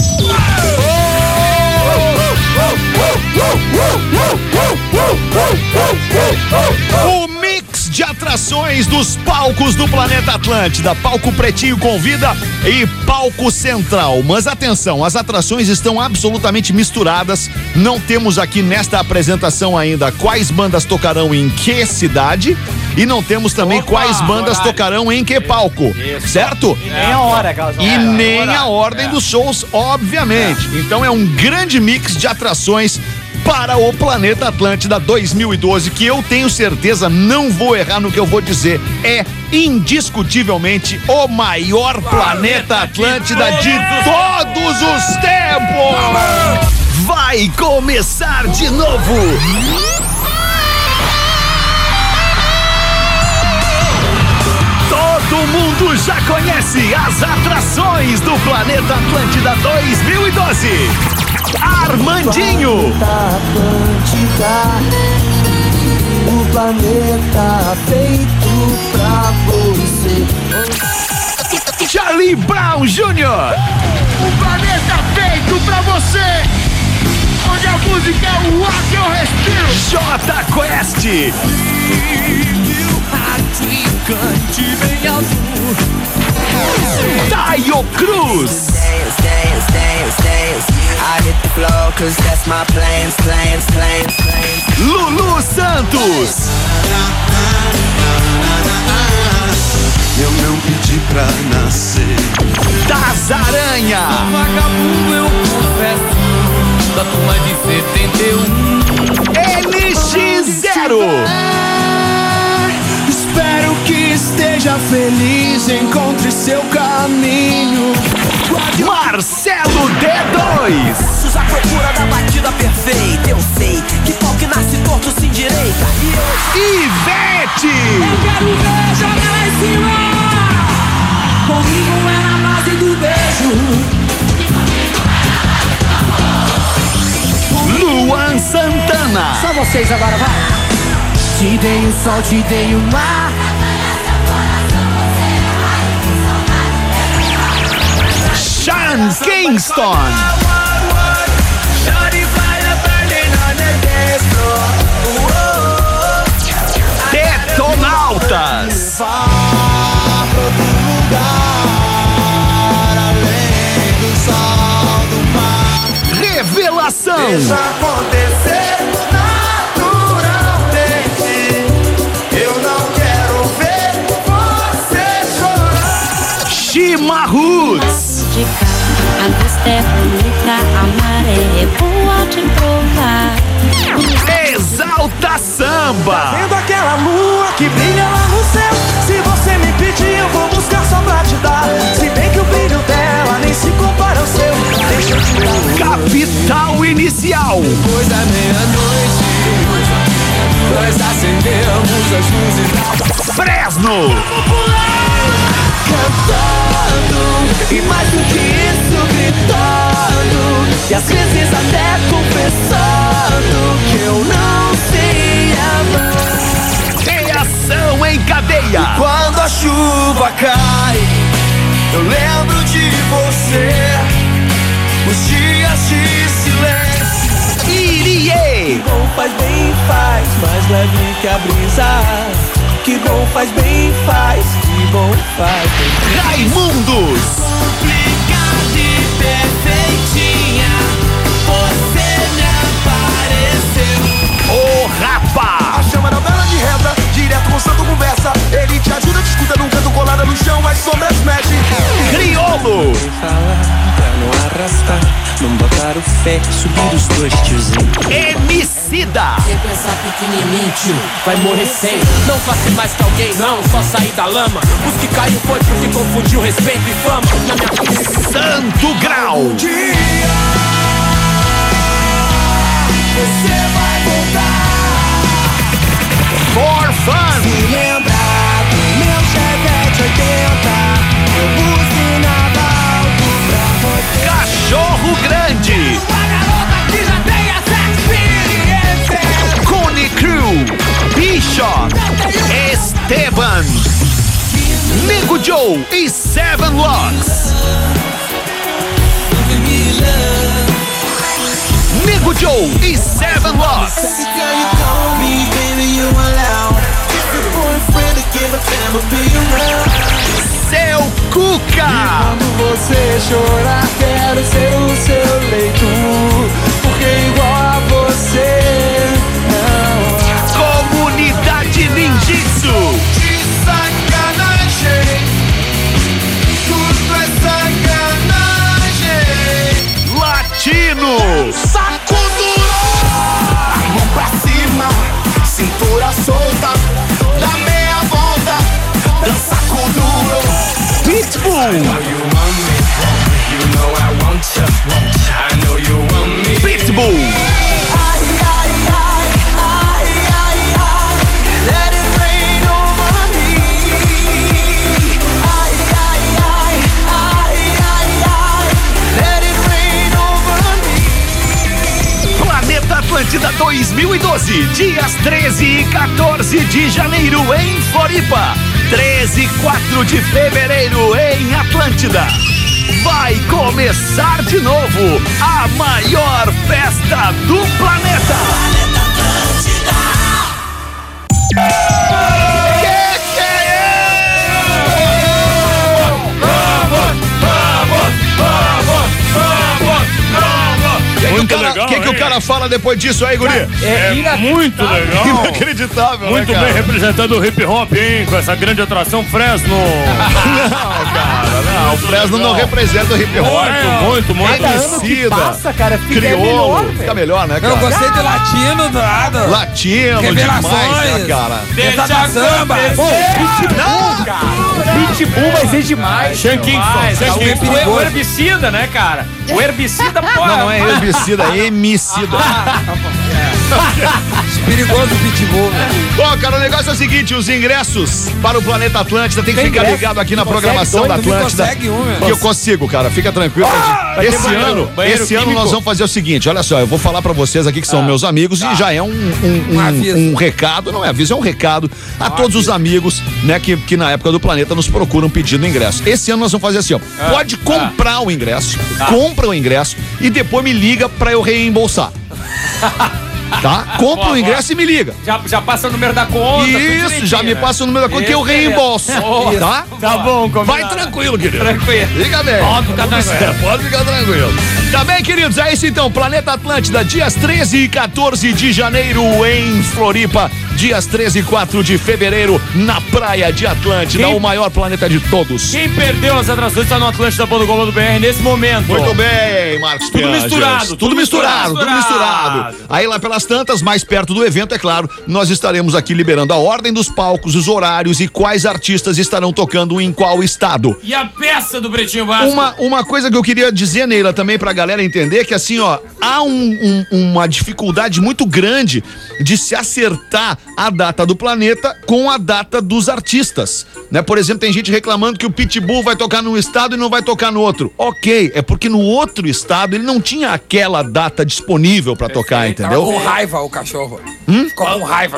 O mix de atrações dos palcos do Planeta Atlântida. Palco Pretinho Convida e Palco Central. Mas atenção, as atrações estão absolutamente misturadas. Não temos aqui nesta apresentação ainda quais bandas tocarão em que cidade. E não temos também Opa, quais bandas horário. tocarão em que palco. Certo? Nem a hora, aquelas E nem a ordem dos shows, obviamente. Então é um grande mix de atrações para o Planeta Atlântida 2012, que eu tenho certeza, não vou errar no que eu vou dizer, é indiscutivelmente o maior Planeta Atlântida de todos os tempos! Vai começar de novo! Todo mundo já conhece as atrações do Planeta Atlântida 2012. Armandinho. O planeta feito pra você. Charlie Brown Jr. O planeta feito pra você. Onde a música é o ar que eu respiro. Jota Quest. Cante bem alto. Taio Cruz. Dance, dance, dance, dance. I hit the floor 'cause that's my plans. Lulu Santos. Eu não pedi pra nascer. Das Aranha. Vagabundo eu confesso. Da turma de 71. NX0. Espero que esteja feliz, encontre seu caminho. Marcelo D2. A procura da batida perfeita. Eu sei que pau que nasce torto se endireita. Ivete. Eu quero ver jogar lá em cima. Comigo é na base do beijo. Luan Santana. Só vocês agora, vai. Te dei o sol, te dei o mar. Sean Kingston. Detonautas. Revelação. Deixa acontecer naturalmente. Eu não quero ver você chorar. Chimarruts. A vista é bonita, a maré é boa de provar. Exalta Samba. Vendo aquela lua que brilha lá no céu. Se você me pedir, eu vou buscar só pra te dar. Se bem que o brilho dela nem se compara ao seu. Deixa eu te dar. Capital Inicial. Depois da meia-noite, nós acendemos as luzes. Fresno. Cantando, e mais do que isso, gritando. E às vezes até confessando que eu não sei amar. Reação em cadeia. E quando a chuva cai, eu lembro de você. Os dias de silêncio. Irie. Que bom faz bem, faz mais leve que a brisa. Que bom faz bem, faz. Que bom faz bem. Raimundos. Complicada e perfeitinha. Você me apareceu. O Rapa. A chama da vela de reza, direto com o santo conversa. Ele te ajuda, te escuta num canto colada no chão, as sombras mexem. Criolo. Pra não arrastar, não botar o fé, subir os dois tiozinhos. Emicida. Quem pensar pequenininho, tio, vai morrer sem. Não faça mais que alguém, não, só sair da lama. Os que caiu foi porque confundiu respeito e fama. Na minha Santo Grau. Um dia você vai voltar. For Fun. Se lembrar do meu Chevette 80. Eu buzinava alto pra você. Cachorro Grande. Uma garota que já tem essa experiência. Cone Crew. Bishop. Esteban. Nego Joe e Seven Locks. Nego Joe e Seven Locks. Seu Cuca. Quando você chorar, quero ser o seu leito. Porque igual a você não há. Comunidade Ninjitsu. De sacanagem, tudo é sacanagem. Latino. Saco duro. Pitbull. Planeta Atlântida 2012, dias 13 e 14 de janeiro em Floripa, 13 e 4 de fevereiro em Atlântida. Vai começar de novo a maior festa do planeta. O que o cara fala depois disso aí, guri? Muito legal. Inacreditável, muito né, cara? bem representando o hip hop, hein? Com essa grande atração Fresno. Não, cara, não. O Fresno não representa o hip hop. Muito. Cada ano que passa, cara, fica crioulo. melhor, Fica melhor, né, cara? Eu gostei de latino do lado. Latino, Revelações. demais, né, cara? Deixa da samba. Pitbull vai ser demais. O herbicida, né, cara? O herbicida, pô. Não é herbicida, é hemicida. Perigoso Pitbull, velho. Bom, cara, o negócio é o seguinte, os ingressos para o Planeta Atlântida tem que ficar ligado aqui na programação da Atlântida. Que eu consigo, cara, fica tranquilo. Esse ano nós vamos fazer o seguinte, olha só, eu vou falar pra vocês aqui que são meus amigos e já é um recado, não é aviso, é um recado a todos os amigos, né, que na época do Planeta nos procuram pedindo ingresso. Esse ano nós vamos fazer assim, ó, pode comprar o ingresso, compra o ingresso e depois me liga pra eu reembolsar. Tá? Compra o ingresso e me liga. Já passa o número da conta. Isso, já me passa o número da conta que eu reembolso. Tá? Tá bom, combinado. Vai tranquilo, querido. Tranquilo. Fica bem. Pode ficar tranquilo. Tá bem, queridos? É isso então. Planeta Atlântida, dias 13 e 14 de janeiro em Floripa. Dias 13 e 4 de fevereiro na praia de Atlântida, o maior planeta de todos. Quem perdeu as atrações está no Atlântida.com.br nesse momento. Muito bem, Marcos Pianges. Tudo misturado. Aí lá pelas tantas, mais perto do evento, é claro, nós estaremos aqui liberando a ordem dos palcos, os horários e quais artistas estarão tocando em qual estado. E a peça do Pretinho Básico? Uma coisa que eu queria dizer, Neila, também pra galera entender, que assim, ó, há uma dificuldade muito grande de se acertar a data do Planeta com a data dos artistas, né? Por exemplo, tem gente reclamando que o Pitbull vai tocar num estado e não vai tocar no outro. Ok, é porque no outro estado ele não tinha aquela data disponível pra tocar, entendeu? Tava com raiva o cachorro. Ficou com raiva.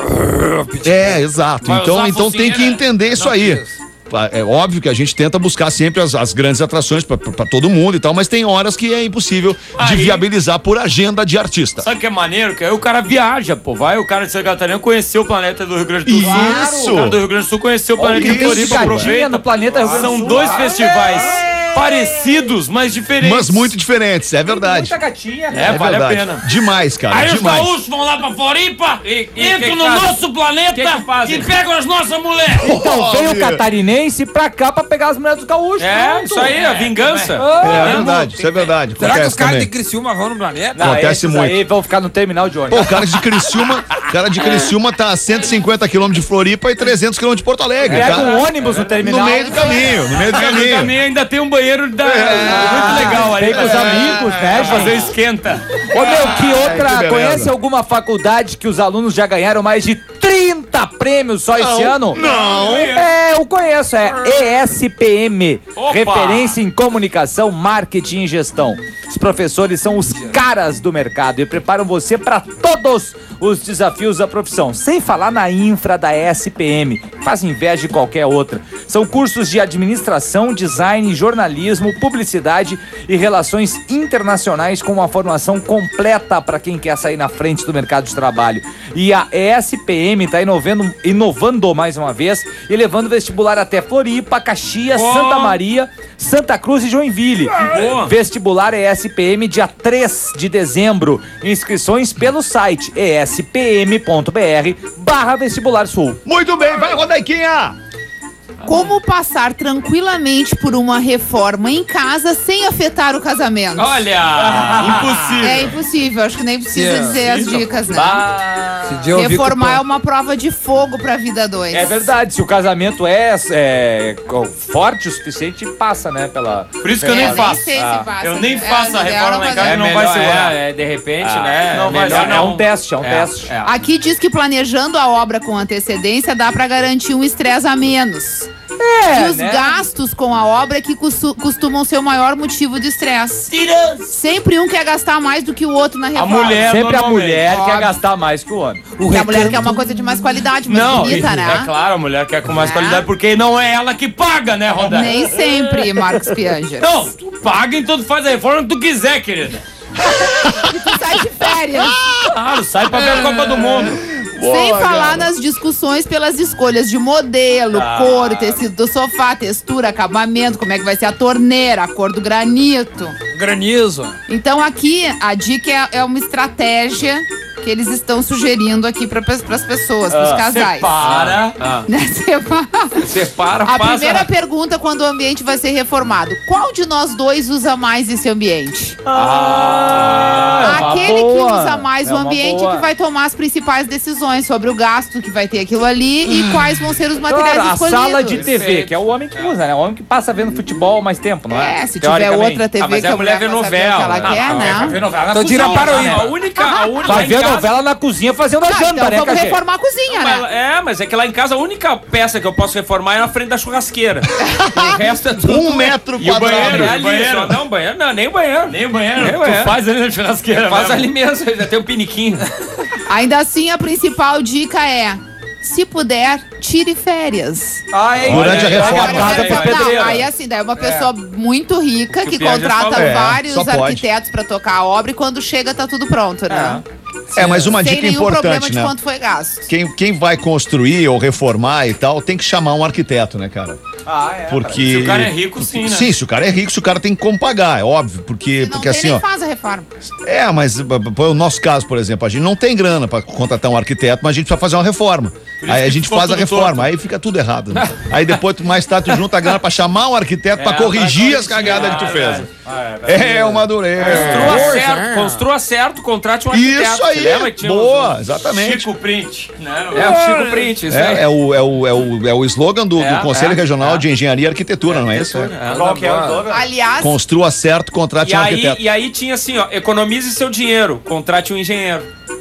É, exato. Então tem que entender isso aí. É óbvio que a gente tenta buscar sempre as grandes atrações pra todo mundo e tal, mas tem horas que é impossível de viabilizar por agenda de artista. Sabe o que é maneiro? Que aí o cara viaja, pô. Vai o cara de Santa Catarina conhecer o planeta do Rio Grande do Sul. Isso! O cara do Rio Grande do Sul conheceu o planeta de Floripa, aproveita. No planeta Rio Grande do Sul. São dois festivais parecidos, mas diferentes. Mas muito diferentes, é verdade. Muita gatinha, cara. É, vale a pena. Demais, cara, Aí demais. os gaúchos vão lá pra Floripa, entram que no fazem? nosso planeta fazem? e pegam as nossas mulheres. Então vem o catarinense pra cá pra pegar as mulheres dos gaúchos. É, pronto. isso aí, a vingança. É verdade, isso é verdade. Será que Acontece os caras também. de Criciúma vão no planeta? Não, Acontece esses muito. aí vão ficar no terminal de Pô, ônibus. o cara de Criciúma tá a 150 km de Floripa e 300 km de Porto Alegre. Pega Tá? um ônibus no terminal. No meio do caminho, no meio do No caminho. caminho ainda tem um banheiro muito legal ali. Vem com os amigos, né, Pra fazer gente? esquenta. Ô, meu, que outra... que beleza. Conhece alguma faculdade que os alunos já ganharam mais de 30 prêmios só esse ano? Não. É, eu conheço, é ESPM. Opa! Referência em comunicação, marketing e gestão. Os professores são os caras do mercado e preparam você para todos os desafios da profissão. Sem falar na infra da ESPM, faz inveja de qualquer outra. São cursos de administração, design, jornalismo, publicidade e relações internacionais com uma formação completa para quem quer sair na frente do mercado de trabalho. E a ESPM está inovando mais uma vez e levando o vestibular até Floripa, Caxias, Santa Maria, Santa Cruz e Joinville. Vestibular ESPM dia 3 de dezembro. Inscrições pelo site espm.br/vestibular sul. Muito bem, vai, Rodaiquinha! Como passar tranquilamente por uma reforma em casa sem afetar o casamento? Olha, impossível. É impossível, acho que nem precisa dizer as dicas, né? Reformar é uma prova de fogo pra vida 2. É verdade, se o casamento é forte o suficiente, passa, né? Por isso que eu nem faço. Eu nem faço a reforma lá em casa, não vai ser de repente, né? Não vai ser. É um teste, Aqui diz que planejando a obra com antecedência dá pra garantir um estresse a menos. E os gastos com a obra que costumam ser o maior motivo de estresse. Sempre um quer gastar mais do que o outro na reforma. Sempre a mulher quer gastar mais que o homem. Porque a mulher quer uma coisa de mais qualidade, mais bonita, né? É claro, a mulher quer com mais qualidade, porque não é ela que paga, né, Rodaica? Nem sempre, Marcos Pianger. Não, tu paga, então tu faz a reforma que tu quiser, querida. E tu sai de férias. Claro, sai pra ver a Copa do Mundo. Sem falar nas discussões pelas escolhas de modelo, cor, tecido do sofá, textura, acabamento, como é que vai ser a torneira, a cor do granito. Granizo. Então aqui a dica é uma estratégia que eles estão sugerindo aqui para as pessoas, para os casais. Separa, A primeira pergunta quando o ambiente vai ser reformado: qual de nós dois usa mais esse ambiente? Aquele que usa mais o ambiente que vai tomar as principais decisões sobre o gasto que vai ter aquilo ali e quais vão ser os materiais escolhidos. A sala de TV, que é o homem que usa, né? O homem que passa vendo futebol mais tempo, não é? Se tiver outra TV que a mulher vê novela, ela quer, né? Então tira para o A única vai ver novela na cozinha fazendo a janta, então né, vamos reformar a cozinha, né? Mas é que lá em casa a única peça que eu posso reformar é na frente da churrasqueira. O resto é tudo. 1 metro E o quadrado. banheiro? Não, banheiro não, nem banheiro. Nem banheiro. Tu faz ali na churrasqueira. Faz ali mesmo, já tem um piniquinho. Ainda assim, a principal dica é: se puder, tire férias. Durante a reforma. Aí assim, daí uma pessoa muito rica que contrata vários arquitetos pra tocar a obra e quando chega tá tudo pronto, né? Mas uma dica Sem nenhum importante, problema de né? quanto foi gasto. Quem vai construir ou reformar e tal, tem que chamar um arquiteto, né, cara? Porque... Se o cara é rico, sim, né? Sim, se o cara é rico, se o cara tem como pagar, é óbvio. Porque assim, nem faz a reforma. Mas o nosso caso, por exemplo, a gente não tem grana pra contratar um arquiteto, mas a gente precisa fazer uma reforma. Aí a gente faz a reforma, aí fica tudo errado. Né? Aí depois, mais tarde, tu junta a grana pra chamar um arquiteto pra corrigir as cagadas que tu fez. É uma dureza. Construa certo, contrate um arquiteto. Isso aí, boa, exatamente. Chico Print. O Chico Print, isso aí. É o slogan do Conselho Regional de Engenharia e Arquitetura, não é isso? Qual que é o slogan? Aliás, construa certo, contrate um arquiteto. E aí tinha assim, ó, economize seu dinheiro, contrate um engenheiro.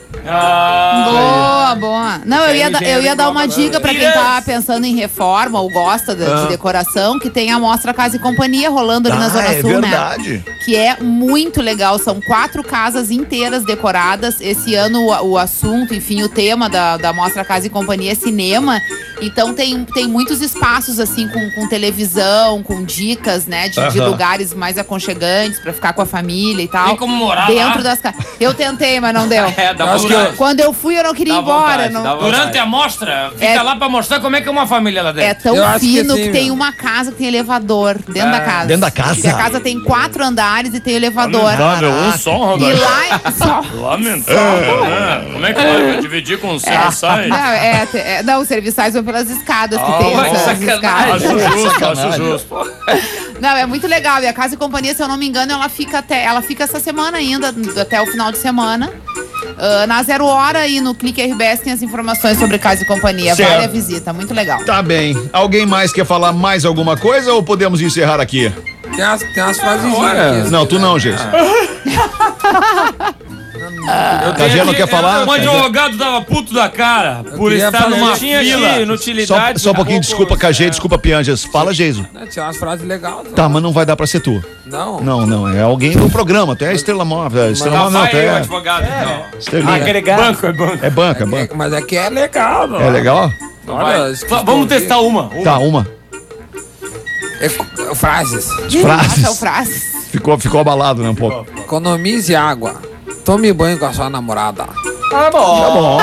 Boa. Não, eu ia dar uma dica pra quem tá pensando em reforma ou gosta de decoração, que tem a Mostra Casa e Companhia rolando ali na Zona Sul, verdade. né? Que é muito legal. São 4 casas inteiras decoradas. Esse ano o assunto, enfim, o tema da Mostra Casa e Companhia é cinema. Então tem muitos espaços assim com televisão, com dicas, né, de lugares mais aconchegantes pra ficar com a família e tal. Tem como morar dentro lá? das casas. Eu tentei, mas não deu. Quando eu fui, eu não queria ir embora. Durante a mostra, fica lá pra mostrar como é que é uma família lá dentro. É tão fino que tem uma casa que tem elevador dentro da casa. Dentro da casa? E a casa tem 4 andares e tem elevador. Um som, Rodaica. E lá... Lamentável. Como é que vai dividir com os serviçais? Não, os serviçais vão pelas escadas que tem essas escadas. Acho justo. Não, é muito legal. E a Casa e Companhia, se eu não me engano, ela fica essa semana ainda, até o final de semana. Na 0 hora e no Clique RBS tem as informações sobre Casa e Companhia. Certo. Vale a visita, muito legal. Tá bem. Alguém mais quer falar mais alguma coisa ou podemos encerrar aqui? Tem umas frasezinhas aqui. Não, tu não, gente. Cajé não quer falar? Um advogado dava puto da cara por estar numa fila. Inutilidade. Só um pouquinho, desculpa, Cajé, desculpa, Pianjas. Fala, Geiso. Tinha umas frases legais. Tá, mas não vai dar pra ser tu. Não. Não, é alguém do programa. Tu é Estrela Móvel. Estrela Móvel não, tu é... advogado. Estrelinha. É banco. É banco. Mas aqui é legal. É legal? Vamos testar uma. Tá, uma. Frases. Frases. Ficou abalado, né, um pouco. Economize água. Tome banho com a sua namorada. Tá bom.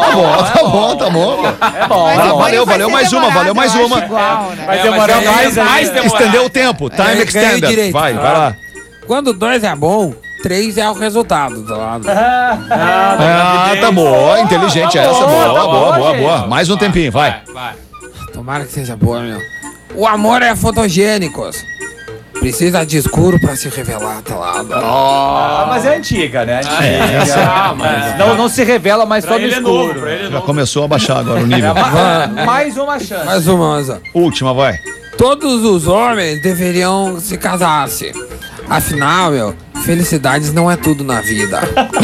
É bom. Valeu mais uma. Vai demorar mais. Estendeu o tempo. Time extended. Vai lá. Quando 2 é bom, 3 é o resultado. Tá boa. Inteligente essa. Boa. Mais um tempinho, vai. Tomara que seja boa, meu. O amor é fotogênico. Precisa de escuro pra se revelar, tá lá. Mas é antiga, né? mas não se revela mais só no escuro. Já começou a baixar agora o nível. Mais uma chance. Mais uma. Última, vai. Todos os homens deveriam se casar-se. Afinal, felicidades não é tudo na vida.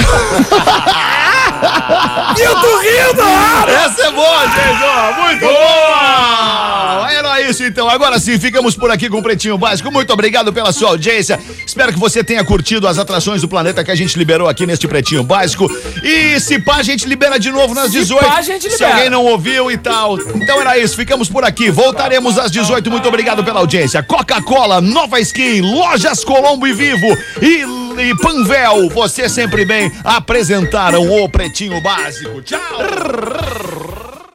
Eu tô rindo! Essa é boa, gente! Ó, muito boa! Era isso então. Agora sim, ficamos por aqui com o Pretinho Básico. Muito obrigado pela sua audiência. Espero que você tenha curtido as atrações do planeta que a gente liberou aqui neste Pretinho Básico. E se pá, a gente libera de novo nas 18. Se alguém não ouviu e tal. Então era isso, ficamos por aqui. Voltaremos às 18. Muito obrigado pela audiência. Coca-Cola, Nova Skin, Lojas Colombo e Vivo e Panvel, você sempre bem, apresentaram o Pretinho Básico. Tchau!